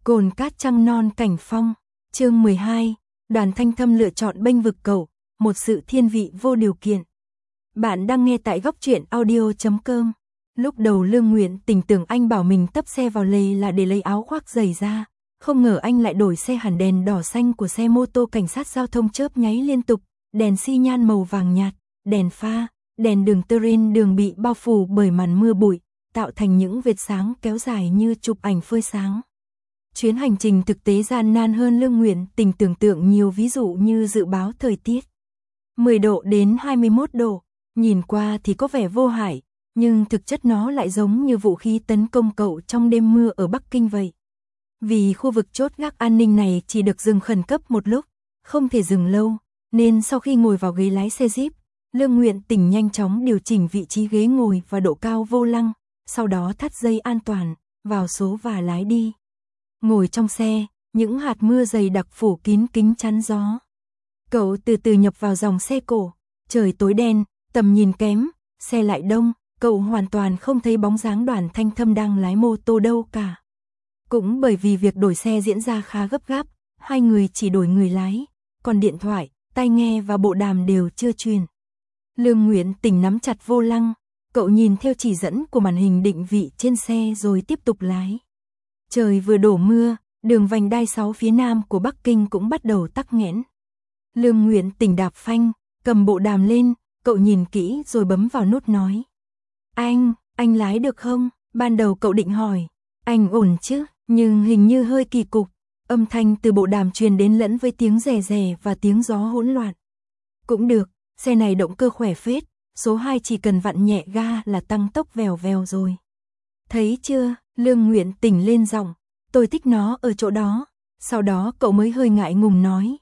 Cồn cát trăng non cảnh phong, chương 12, Đoàn Thanh Thâm lựa chọn bênh vực cậu, một sự thiên vị vô điều kiện. Bạn đang nghe tại góc truyện audio.com. Lúc đầu Lương Nguyện Tình tưởng anh bảo mình tấp xe vào lề là để lấy áo khoác giày ra, không ngờ anh lại đổi xe hẳn đèn đỏ xanh của xe mô tô cảnh sát giao thông chớp nháy liên tục, đèn xi nhan màu vàng nhạt, đèn pha, đèn đường terrain đường bị bao phủ bởi màn mưa bụi, tạo thành những vệt sáng kéo dài như chụp ảnh phơi sáng. Chuyến hành trình thực tế gian nan hơn Lương Nguyện Tình tưởng tượng nhiều, ví dụ như dự báo thời tiết 10 độ đến 21 độ, nhìn qua thì có vẻ vô hại, nhưng thực chất nó lại giống như vũ khí tấn công cậu trong đêm mưa ở Bắc Kinh vậy. Vì khu vực chốt gác an ninh này chỉ được dừng khẩn cấp một lúc, không thể dừng lâu, nên sau khi ngồi vào ghế lái xe Jeep, Lương Nguyện Tình nhanh chóng điều chỉnh vị trí ghế ngồi và độ cao vô lăng, sau đó thắt dây an toàn, vào số và lái đi. Ngồi trong xe, những hạt mưa dày đặc phủ kín kính chắn gió. Cậu từ từ nhập vào dòng xe cổ, trời tối đen, tầm nhìn kém, xe lại đông, cậu hoàn toàn không thấy bóng dáng Đoàn Thanh Thâm đang lái mô tô đâu cả. Cũng bởi vì việc đổi xe diễn ra khá gấp gáp, hai người chỉ đổi người lái, còn điện thoại, tai nghe và bộ đàm đều chưa truyền. Lương Nguyện Tình nắm chặt vô lăng, cậu nhìn theo chỉ dẫn của màn hình định vị trên xe rồi tiếp tục lái. Trời vừa đổ mưa, đường vành đai 6 phía nam của Bắc Kinh cũng bắt đầu tắc nghẽn. Lương Nguyện Tình đạp phanh, cầm bộ đàm lên, cậu nhìn kỹ rồi bấm vào nút nói. Anh lái được không? Ban đầu cậu định hỏi, anh ổn chứ, nhưng hình như hơi kỳ cục. Âm thanh từ bộ đàm truyền đến lẫn với tiếng rè rè và tiếng gió hỗn loạn. Cũng được, xe này động cơ khỏe phết, số 2 chỉ cần vặn nhẹ ga là tăng tốc vèo vèo rồi. Thấy chưa? Lương Nguyện Tình lên giọng, tôi thích nó ở chỗ đó. Sau đó cậu mới hơi ngại ngùng nói,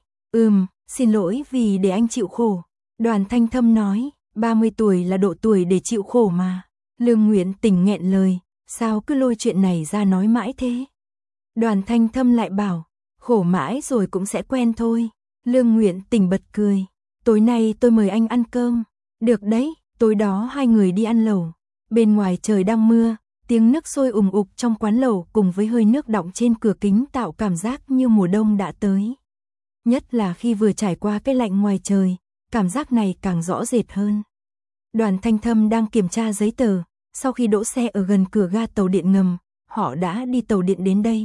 xin lỗi vì để anh chịu khổ. Đoàn Thanh Thâm nói, 30 tuổi là độ tuổi để chịu khổ mà. Lương Nguyện Tình nghẹn lời, sao cứ lôi chuyện này ra nói mãi thế? Đoàn Thanh Thâm lại bảo, khổ mãi rồi cũng sẽ quen thôi. Lương Nguyện Tình bật cười, tối nay tôi mời anh ăn cơm. Được đấy, tối đó hai người đi ăn lẩu. Bên ngoài trời đang mưa, tiếng nước sôi ùm ục trong quán lẩu cùng với hơi nước đọng trên cửa kính tạo cảm giác như mùa đông đã tới. Nhất là khi vừa trải qua cái lạnh ngoài trời, cảm giác này càng rõ rệt hơn. Đoàn Thanh Thâm đang kiểm tra giấy tờ, sau khi đỗ xe ở gần cửa ga tàu điện ngầm, họ đã đi tàu điện đến đây.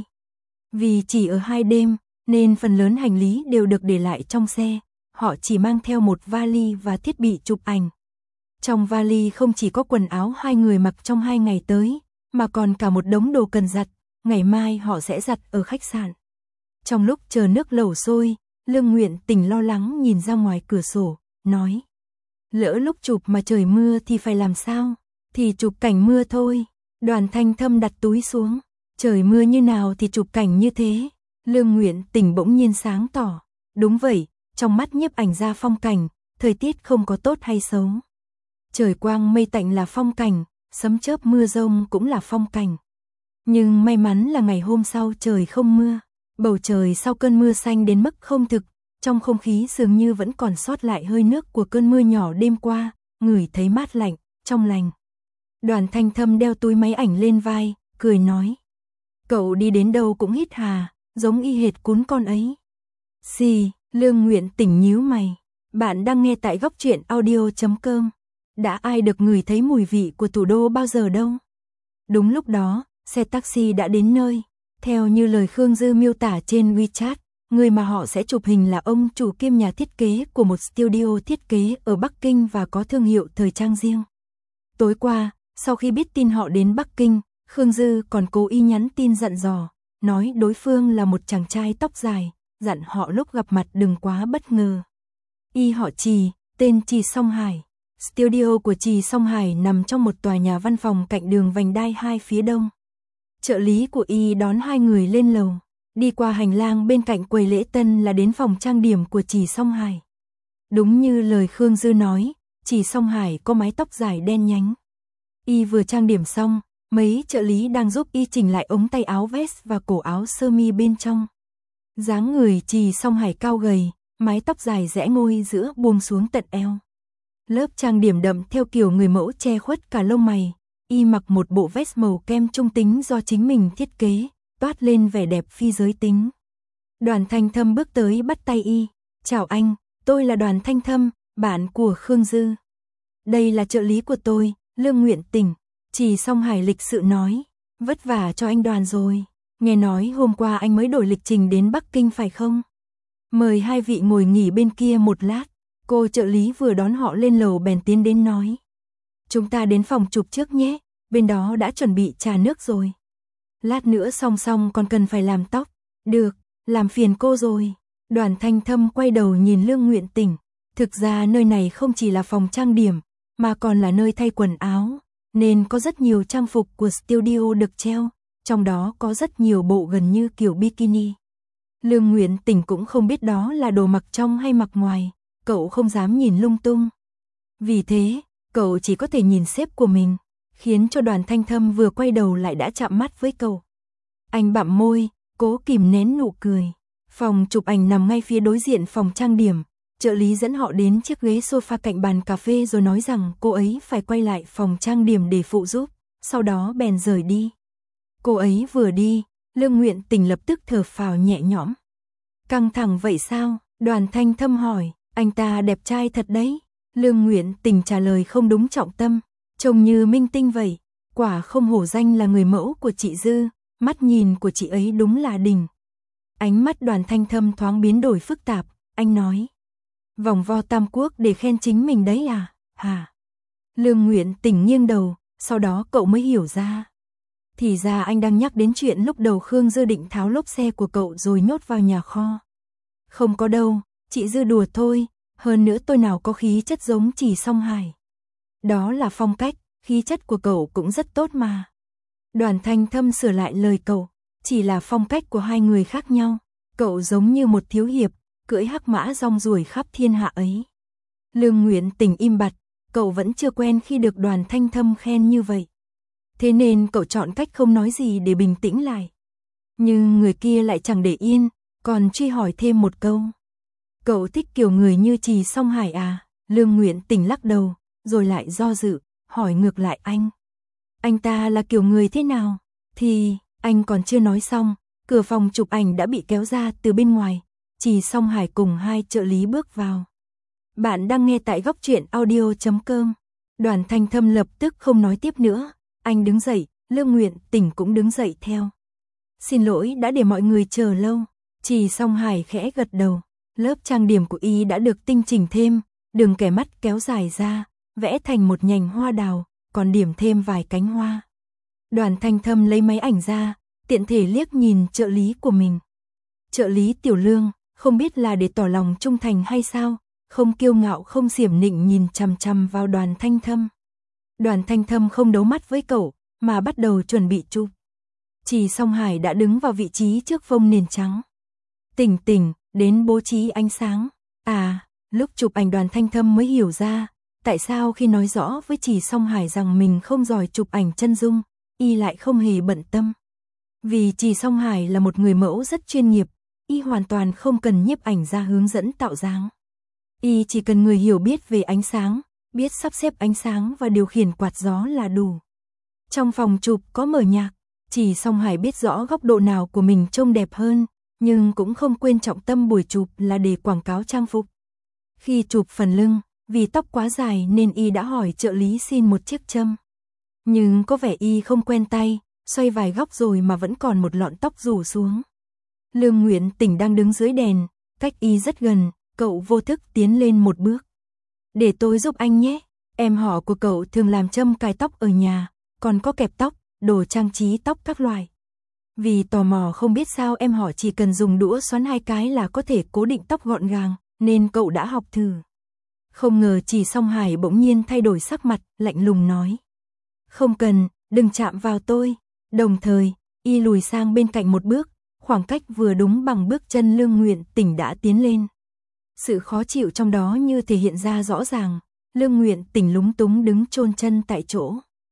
Vì chỉ ở 2 đêm, nên phần lớn hành lý đều được để lại trong xe, họ chỉ mang theo một vali và thiết bị chụp ảnh. Trong vali không chỉ có quần áo hai người mặc trong 2 ngày tới, mà còn cả một đống đồ cần giặt, ngày mai họ sẽ giặt ở khách sạn. Trong lúc chờ nước lẩu sôi, Lương Nguyện Tình lo lắng nhìn ra ngoài cửa sổ, nói. Lỡ lúc chụp mà trời mưa thì phải làm sao? Thì chụp cảnh mưa thôi. Đoàn Thanh Thâm đặt túi xuống. Trời mưa như nào thì chụp cảnh như thế. Lương Nguyện Tình bỗng nhiên sáng tỏ. Đúng vậy, trong mắt nhiếp ảnh gia phong cảnh, thời tiết không có tốt hay xấu. Trời quang mây tạnh là phong cảnh, sấm chớp mưa rông cũng là phong cảnh. Nhưng may mắn là ngày hôm sau trời không mưa. Bầu trời sau cơn mưa xanh đến mức không thực, trong không khí dường như vẫn còn sót lại hơi nước của cơn mưa nhỏ đêm qua, ngửi thấy mát lạnh, trong lành. Đoàn Thanh Thâm đeo túi máy ảnh lên vai, cười nói. Cậu đi đến đâu cũng hít hà, giống y hệt cún con ấy. Xì, Lương Nguyện Tình nhíu mày. Bạn đang nghe tại góc truyện audio.com. Đã ai được ngửi thấy mùi vị của thủ đô bao giờ đâu. Đúng lúc đó, xe taxi đã đến nơi. Theo như lời Khương Dư miêu tả trên WeChat, người mà họ sẽ chụp hình là ông chủ kiêm nhà thiết kế của một studio thiết kế ở Bắc Kinh và có thương hiệu thời trang riêng. Tối qua, sau khi biết tin họ đến Bắc Kinh, Khương Dư còn cố ý nhắn tin dặn dò, nói đối phương là một chàng trai tóc dài, dặn họ lúc gặp mặt đừng quá bất ngờ. Y họ Trì, tên Trì Song Hải. Studio của Trì Song Hải nằm trong một tòa nhà văn phòng cạnh đường vành đai 2 phía đông. Trợ lý của Y đón hai người lên lầu, đi qua hành lang bên cạnh quầy lễ tân là đến phòng trang điểm của Trì Song Hải. Đúng như lời Khương Dư nói, Trì Song Hải có mái tóc dài đen nhánh. Y vừa trang điểm xong, mấy trợ lý đang giúp Y chỉnh lại ống tay áo vest và cổ áo sơ mi bên trong. Dáng người Trì Song Hải cao gầy, mái tóc dài rẽ ngôi giữa buông xuống tận eo. Lớp trang điểm đậm theo kiểu người mẫu che khuất cả lông mày. Y mặc một bộ vest màu kem trung tính do chính mình thiết kế, toát lên vẻ đẹp phi giới tính. Đoàn Thanh Thâm bước tới bắt tay y. Chào anh, tôi là Đoàn Thanh Thâm, bạn của Khương Dư. Đây là trợ lý của tôi, Lương Nguyện Tình. Chỉ Song Hải lịch sự nói. Vất vả cho anh Đoàn rồi. Nghe nói hôm qua anh mới đổi lịch trình đến Bắc Kinh phải không? Mời hai vị ngồi nghỉ bên kia một lát. Cô trợ lý vừa đón họ lên lầu bèn tiến đến nói. Chúng ta đến phòng chụp trước nhé, bên đó đã chuẩn bị trà nước rồi. Lát nữa xong còn cần phải làm tóc. Được, làm phiền cô rồi. Đoàn Thanh Thâm quay đầu nhìn Lương Nguyện Tình. Thực ra nơi này không chỉ là phòng trang điểm, mà còn là nơi thay quần áo, nên có rất nhiều trang phục của studio được treo, trong đó có rất nhiều bộ gần như kiểu bikini. Lương Nguyện Tình cũng không biết đó là đồ mặc trong hay mặc ngoài, cậu không dám nhìn lung tung. Vì thế, cậu chỉ có thể nhìn sếp của mình, khiến cho Đoàn Thanh Thâm vừa quay đầu lại đã chạm mắt với cậu. Anh bặm môi, cố kìm nén nụ cười. Phòng chụp ảnh nằm ngay phía đối diện phòng trang điểm. Trợ lý dẫn họ đến chiếc ghế sofa cạnh bàn cà phê rồi nói rằng cô ấy phải quay lại phòng trang điểm để phụ giúp, sau đó bèn rời đi. Cô ấy vừa đi, Lương Nguyện Tình lập tức thở phào nhẹ nhõm. Căng thẳng vậy sao? Đoàn Thanh Thâm hỏi. Anh ta đẹp trai thật đấy. Lương Nguyện Tình trả lời không đúng trọng tâm. Trông như minh tinh vậy. Quả không hổ danh là người mẫu của chị Dư. Mắt nhìn của chị ấy đúng là đỉnh. Ánh mắt Đoàn Thanh Thâm thoáng biến đổi phức tạp. Anh nói. Vòng vo Tam Quốc để khen chính mình đấy à? Hả? Lương Nguyện Tình nghiêng đầu. Sau đó cậu mới hiểu ra. Thì ra anh đang nhắc đến chuyện lúc đầu Khương Dư định tháo lốp xe của cậu rồi nhốt vào nhà kho. Không có đâu, chị Dư đùa thôi, hơn nữa tôi nào có khí chất giống Chỉ Song Hải. Đó là phong cách, khí chất của cậu cũng rất tốt mà. Đoàn Thanh Thâm sửa lại lời cậu, chỉ là phong cách của hai người khác nhau. Cậu giống như một thiếu hiệp, cưỡi hắc mã rong ruổi khắp thiên hạ ấy. Lương Nguyện Tình im bặt, cậu vẫn chưa quen khi được Đoàn Thanh Thâm khen như vậy. Thế nên cậu chọn cách không nói gì để bình tĩnh lại. Nhưng người kia lại chẳng để yên, còn truy hỏi thêm một câu. Cậu thích kiểu người như Trì Song Hải à? Lương Nguyện Tình lắc đầu, rồi lại do dự, hỏi ngược lại anh. Anh ta là kiểu người thế nào? Thì, anh còn chưa nói xong, cửa phòng chụp ảnh đã bị kéo ra từ bên ngoài. Trì Song Hải cùng hai trợ lý bước vào. Bạn đang nghe tại goctruyện.audio.com. Đoàn Thanh Thâm lập tức không nói tiếp nữa. Anh đứng dậy, Lương Nguyện Tình cũng đứng dậy theo. Xin lỗi đã để mọi người chờ lâu. Trì Song Hải khẽ gật đầu. Lớp trang điểm của y đã được tinh chỉnh thêm, đường kẻ mắt kéo dài ra, vẽ thành một nhành hoa đào, còn điểm thêm vài cánh hoa. Đoàn Thanh Thâm lấy máy ảnh ra, tiện thể liếc nhìn trợ lý của mình. Trợ lý Tiểu Lương, không biết là để tỏ lòng trung thành hay sao, không kiêu ngạo không xiểm nịnh nhìn chằm chằm vào Đoàn Thanh Thâm. Đoàn Thanh Thâm không đấu mắt với cậu, mà bắt đầu chuẩn bị chụp. Trì Song Hải đã đứng vào vị trí trước phông nền trắng. Tỉnh, đến bố trí ánh sáng. À, lúc chụp ảnh Đoàn Thanh Thâm mới hiểu ra, tại sao khi nói rõ với Trì Song Hải rằng mình không giỏi chụp ảnh chân dung, y lại không hề bận tâm. Vì Trì Song Hải là một người mẫu rất chuyên nghiệp, y hoàn toàn không cần nhiếp ảnh ra hướng dẫn tạo dáng. Y chỉ cần người hiểu biết về ánh sáng, biết sắp xếp ánh sáng và điều khiển quạt gió là đủ. Trong phòng chụp có mở nhạc, Trì Song Hải biết rõ góc độ nào của mình trông đẹp hơn, nhưng cũng không quên trọng tâm buổi chụp là để quảng cáo trang phục. Khi chụp phần lưng, vì tóc quá dài nên y đã hỏi trợ lý xin một chiếc châm. Nhưng có vẻ y không quen tay, xoay vài góc rồi mà vẫn còn một lọn tóc rủ xuống. Lương Nguyện Tình đang đứng dưới đèn, cách y rất gần, cậu vô thức tiến lên một bước. Để tôi giúp anh nhé, em họ của cậu thường làm châm cài tóc ở nhà, còn có kẹp tóc, đồ trang trí tóc các loại. Vì tò mò không biết sao em họ chỉ cần dùng đũa xoắn hai cái là có thể cố định tóc gọn gàng, nên cậu đã học thử. Không ngờ Trì Song Hải bỗng nhiên thay đổi sắc mặt, lạnh lùng nói. Không cần, đừng chạm vào tôi. Đồng thời, y lùi sang bên cạnh một bước, khoảng cách vừa đúng bằng bước chân Lương Nguyện Tình đã tiến lên. Sự khó chịu trong đó như thể hiện ra rõ ràng, Lương Nguyện Tình lúng túng đứng chôn chân tại chỗ.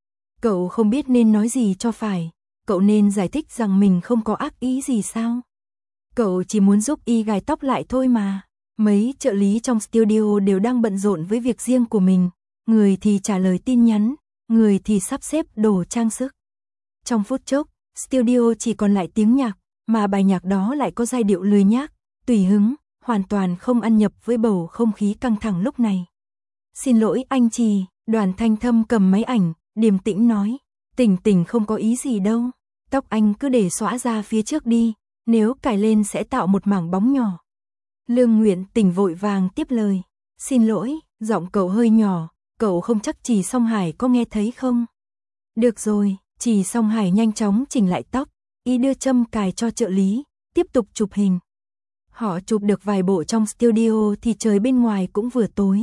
Cậu không biết nên nói gì cho phải, cậu nên giải thích rằng mình không có ác ý gì sao? Cậu chỉ muốn giúp y gài tóc lại thôi mà. Mấy trợ lý trong studio đều đang bận rộn với việc riêng của mình, người thì trả lời tin nhắn, người thì sắp xếp đồ trang sức. Trong phút chốc, Studio chỉ còn lại tiếng nhạc, mà bài nhạc đó lại có giai điệu lười nhác, tùy hứng, hoàn toàn không ăn nhập với bầu không khí căng thẳng lúc này. Xin lỗi anh Trì, Đoàn Thanh Thâm cầm máy ảnh, điềm tĩnh nói. Tình không có ý gì đâu. Tóc anh cứ để xõa ra phía trước đi, nếu cài lên sẽ tạo một mảng bóng nhỏ. Lương Nguyện Tình vội vàng tiếp lời. Xin lỗi, giọng cậu hơi nhỏ, cậu không chắc Trì Song Hải có nghe thấy không? Được rồi, Trì Song Hải nhanh chóng chỉnh lại tóc, y đưa châm cài cho trợ lý, tiếp tục chụp hình. Họ chụp được vài bộ trong studio thì trời bên ngoài cũng vừa tối.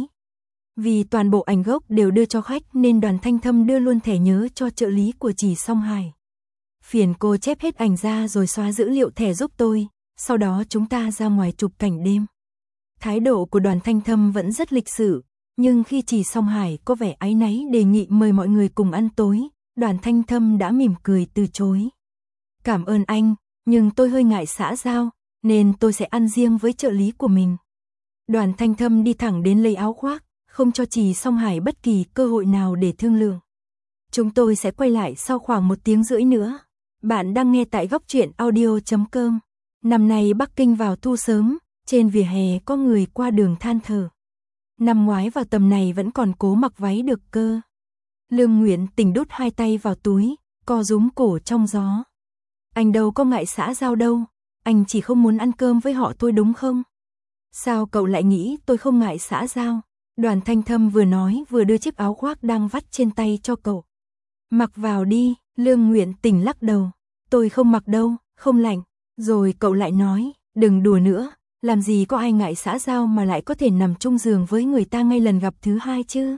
Vì toàn bộ ảnh gốc đều đưa cho khách nên Đoàn Thanh Thâm đưa luôn thẻ nhớ cho trợ lý của Trì Song Hải. Phiền cô chép hết ảnh ra rồi xóa dữ liệu thẻ giúp tôi, sau đó chúng ta ra ngoài chụp cảnh đêm. Thái độ của Đoàn Thanh Thâm vẫn rất lịch sự, nhưng khi Trì Song Hải có vẻ áy náy đề nghị mời mọi người cùng ăn tối, Đoàn Thanh Thâm đã mỉm cười từ chối. Cảm ơn anh, nhưng tôi hơi ngại xã giao, nên tôi sẽ ăn riêng với trợ lý của mình. Đoàn Thanh Thâm đi thẳng đến lấy áo khoác, không cho Trì Song Hải bất kỳ cơ hội nào để thương lượng. Chúng tôi sẽ quay lại sau khoảng 1 tiếng rưỡi nữa. Bạn đang nghe tại góc truyện audio.com. Năm nay Bắc Kinh vào thu sớm, trên vỉa hè có người qua đường than thở. Năm ngoái vào tầm này vẫn còn cố mặc váy được cơ. Lương Nguyện Tình đút 2 tay vào túi, co rúm cổ trong gió. Anh đâu có ngại xã giao đâu, anh chỉ không muốn ăn cơm với họ thôi đúng không? Sao cậu lại nghĩ tôi không ngại xã giao? Đoàn Thanh Thâm vừa nói vừa đưa chiếc áo khoác đang vắt trên tay cho cậu. Mặc vào đi, Lương Nguyện Tình lắc đầu. Tôi không mặc đâu, không lạnh. Rồi cậu lại nói, đừng đùa nữa, làm gì có ai ngại xã giao mà lại có thể nằm chung giường với người ta ngay lần gặp thứ 2 chứ.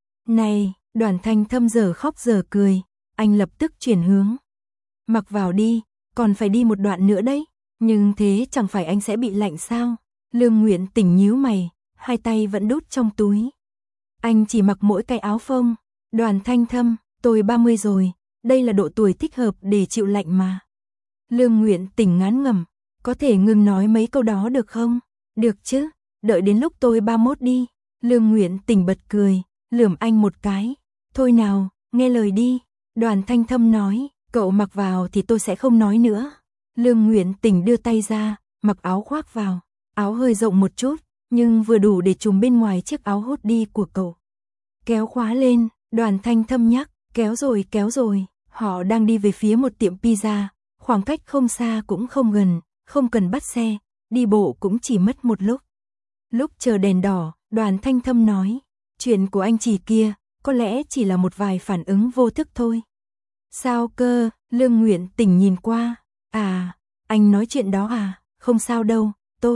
Này, Đoàn Thanh Thâm giờ khóc giờ cười, anh lập tức chuyển hướng. Mặc vào đi, còn phải đi một đoạn nữa đấy, nhưng thế chẳng phải anh sẽ bị lạnh sao? Lương Nguyện Tình nhíu mày, 2 tay vẫn đút trong túi. Anh chỉ mặc mỗi cái áo phông. Đoàn Thanh Thâm, tôi 30 rồi, đây là độ tuổi thích hợp để chịu lạnh mà. Lương Nguyện Tình ngán ngẩm, có thể ngừng nói mấy câu đó được không? Được chứ, đợi đến lúc tôi 31 đi. Lương Nguyện Tình bật cười, lườm anh một cái. Thôi nào, nghe lời đi. Đoàn Thanh Thâm nói, cậu mặc vào thì tôi sẽ không nói nữa. Lương Nguyện Tình đưa tay ra, mặc áo khoác vào. Áo hơi rộng một chút, nhưng vừa đủ để trùm bên ngoài chiếc áo hoodie của cậu. Kéo khóa lên, Đoàn Thanh Thâm nhắc, kéo rồi. Họ đang đi về phía một tiệm pizza, khoảng cách không xa cũng không gần, không cần bắt xe, đi bộ cũng chỉ mất một lúc. Lúc chờ đèn đỏ, Đoàn Thanh Thâm nói, chuyện của anh Trì kia, có lẽ chỉ là một vài phản ứng vô thức thôi. Sao cơ? Lương Nguyện Tình nhìn qua. À, anh nói chuyện đó à? Không sao đâu,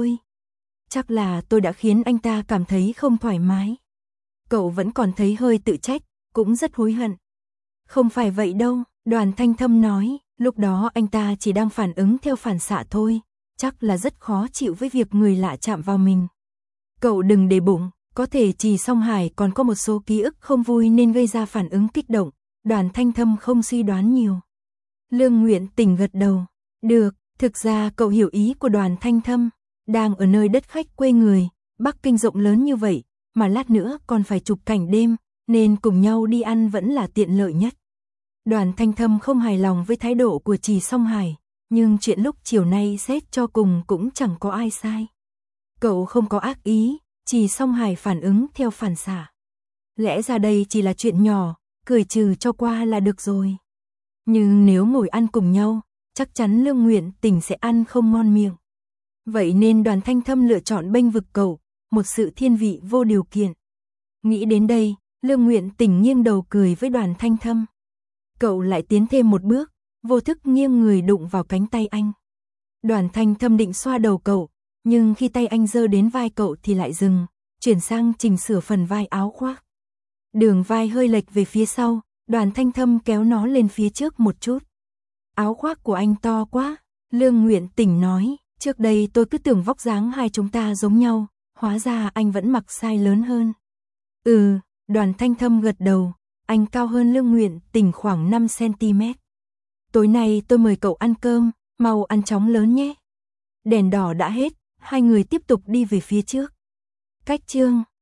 chắc là tôi đã khiến anh ta cảm thấy không thoải mái. Cậu vẫn còn thấy hơi tự trách, cũng rất hối hận. Không phải vậy đâu, Đoàn Thanh Thâm nói, lúc đó anh ta chỉ đang phản ứng theo phản xạ thôi, chắc là rất khó chịu với việc người lạ chạm vào mình. Cậu đừng để bụng, có thể Trì Song Hải còn có một số ký ức không vui nên gây ra phản ứng kích động. Đoàn Thanh Thâm không suy đoán nhiều. Lương Nguyện Tình gật đầu. Được, thực ra cậu hiểu ý của Đoàn Thanh Thâm. Đang ở nơi đất khách quê người, Bắc Kinh rộng lớn như vậy, mà lát nữa còn phải chụp cảnh đêm, nên cùng nhau đi ăn vẫn là tiện lợi nhất. Đoàn Thanh Thâm không hài lòng với thái độ của Trì Song Hải, nhưng chuyện lúc chiều nay xét cho cùng cũng chẳng có ai sai. Cậu không có ác ý, Trì Song Hải phản ứng theo phản xạ. Lẽ ra đây chỉ là chuyện nhỏ, cười trừ cho qua là được rồi. Nhưng nếu ngồi ăn cùng nhau, chắc chắn Lương Nguyện Tình sẽ ăn không ngon miệng. Vậy nên Đoàn Thanh Thâm lựa chọn bênh vực cậu, một sự thiên vị vô điều kiện. Nghĩ đến đây, Lương Nguyện Tình nghiêng đầu cười với Đoàn Thanh Thâm. Cậu lại tiến thêm một bước, vô thức nghiêng người đụng vào cánh tay anh. Đoàn Thanh Thâm định xoa đầu cậu, nhưng khi tay anh giơ đến vai cậu thì lại dừng, chuyển sang chỉnh sửa phần vai áo khoác. Đường vai hơi lệch về phía sau, Đoàn Thanh Thâm kéo nó lên phía trước một chút. Áo khoác của anh to quá, Lương Nguyện Tình nói, trước đây tôi cứ tưởng vóc dáng hai chúng ta giống nhau, hóa ra anh vẫn mặc size lớn hơn. Đoàn Thanh Thâm gật đầu, anh cao hơn Lương Nguyện Tình khoảng 5 cm. Tối nay tôi mời cậu ăn cơm, mau ăn chóng lớn nhé. Đèn đỏ đã hết, hai người tiếp tục đi về phía trước. Cách chương